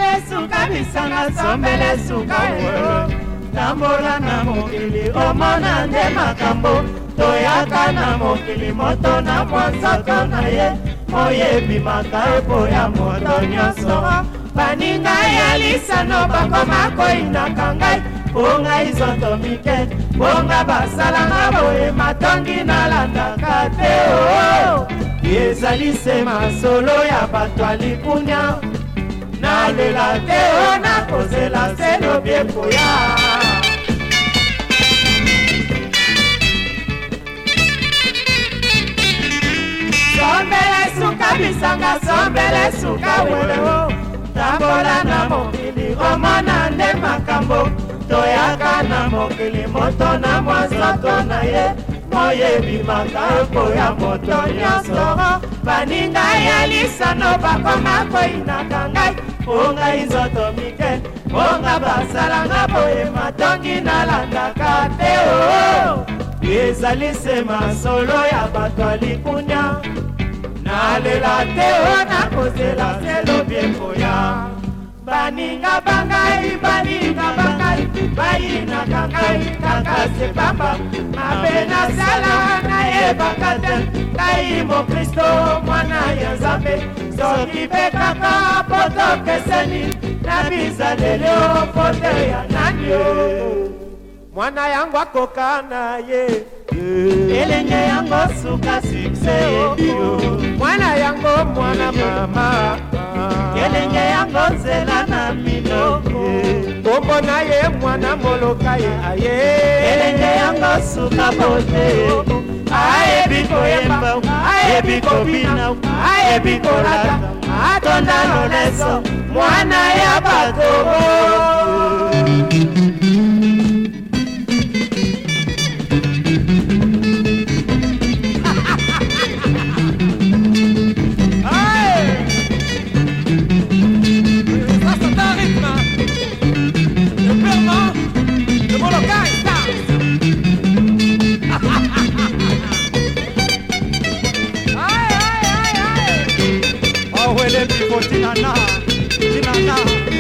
sombele suka bisanga sombele suka yo tambola na mokili omona nde makambo toyaka na mokili moto na mwanzoto na ye moyebi makaebo ya moto nyonso baninga ya lisano bakoma koinaka ngai mpo ngai zoto mike bonga basalanga boye matongi nalandaka te o ezali se masolo ya bato ya likunya nalela te o nakozela se lobie koya sombele suka bisanga sombele suka weleo tambola na mokili omona nde makambo toyaka na mokili moto na mwanzoto na ye moyebi makambo ya moto nyonso baninga ya lisano bakoma koinaka ngai mpo ngai nzoto mike bonga basalanga boye matongi nalandaka te o ezali se masolo ya bato ya likunya nalela te o nakozela se lobie koya baninga bangai bayinaka ngai kaka sepamba mabe nasala nayebaka te ngai mokristo mwana ya nzambe soki mpe kaka potokeseni na bizaleli ofote ya nani mwana yango akoka na ye elenge yango suka sukse ebio mwana yango mwana mama elenge yango nzela na minoko kombo na ye mwana moloka ye aye elenge yango suka bote ayebi koyemba ayebi kobina ayebi kolata atonda loleso mwana ya bato Tinana, tinana.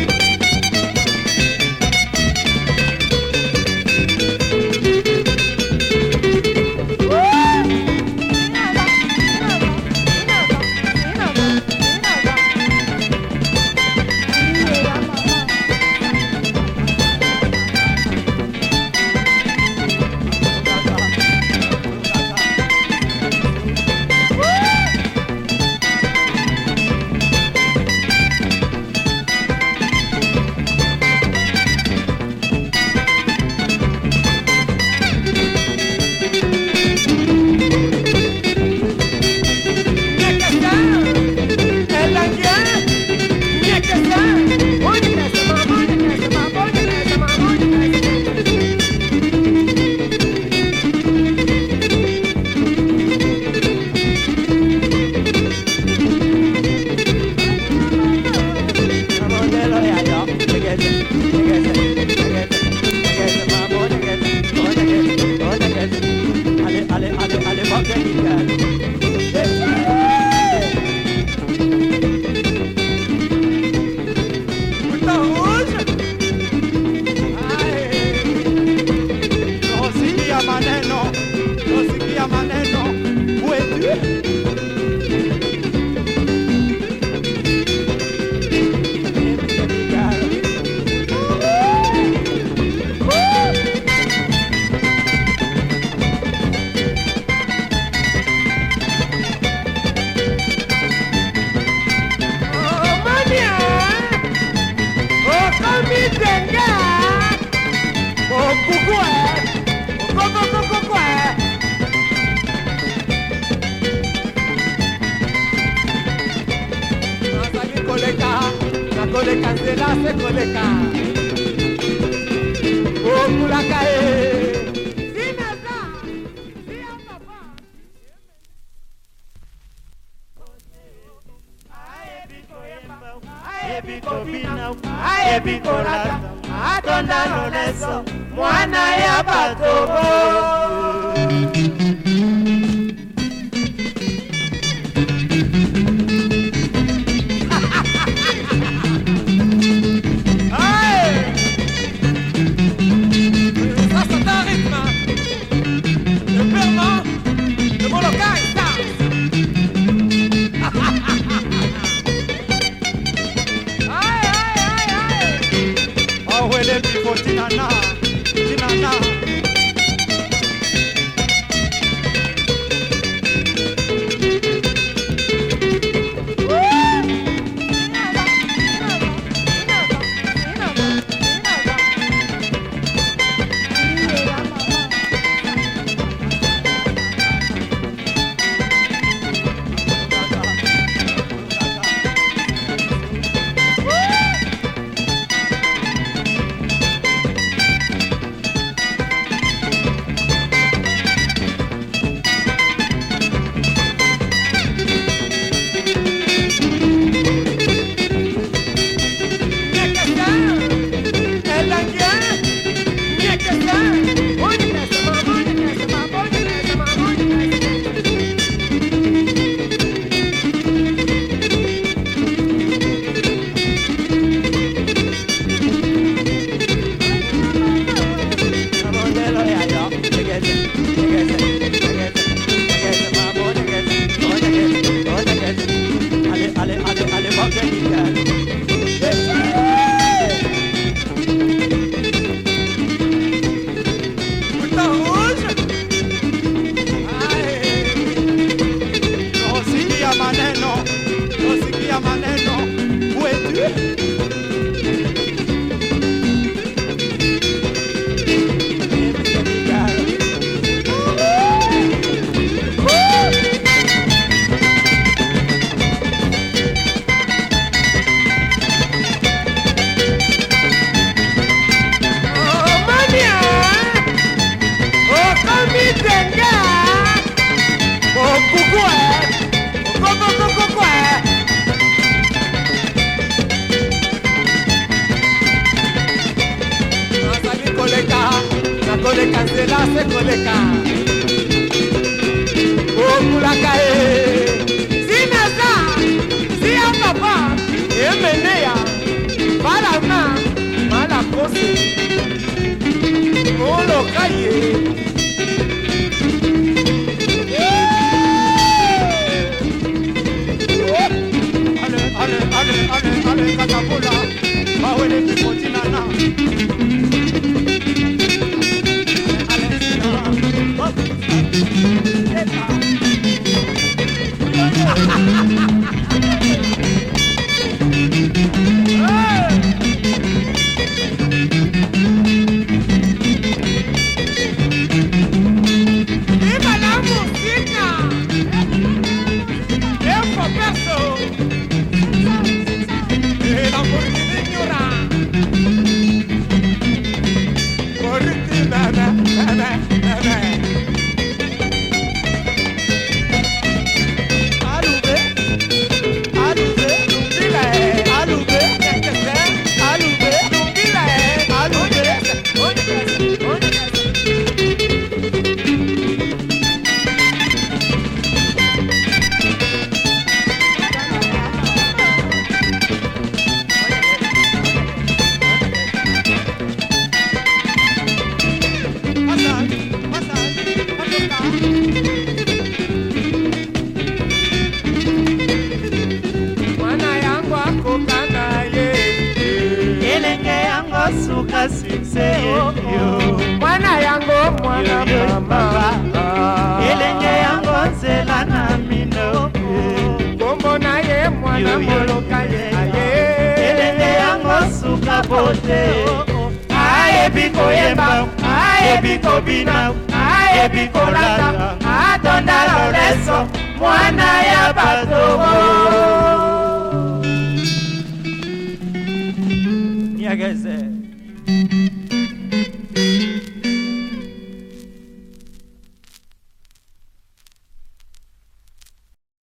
Mwana ya batobo maneno, où es-tu? Koleka zela se koleka okulaka sinaza siya papa emeneya balama malakose oloka ye ale katabola bawele kipotinana suka sikse mwana yango mwana mama elenge yango nzela na mino kombo na ye mwana moloka ye elenge yango suka bote ayebi koyemba ayebi kobina ayebi kolata atonda loleso mwana ya batobo Niageze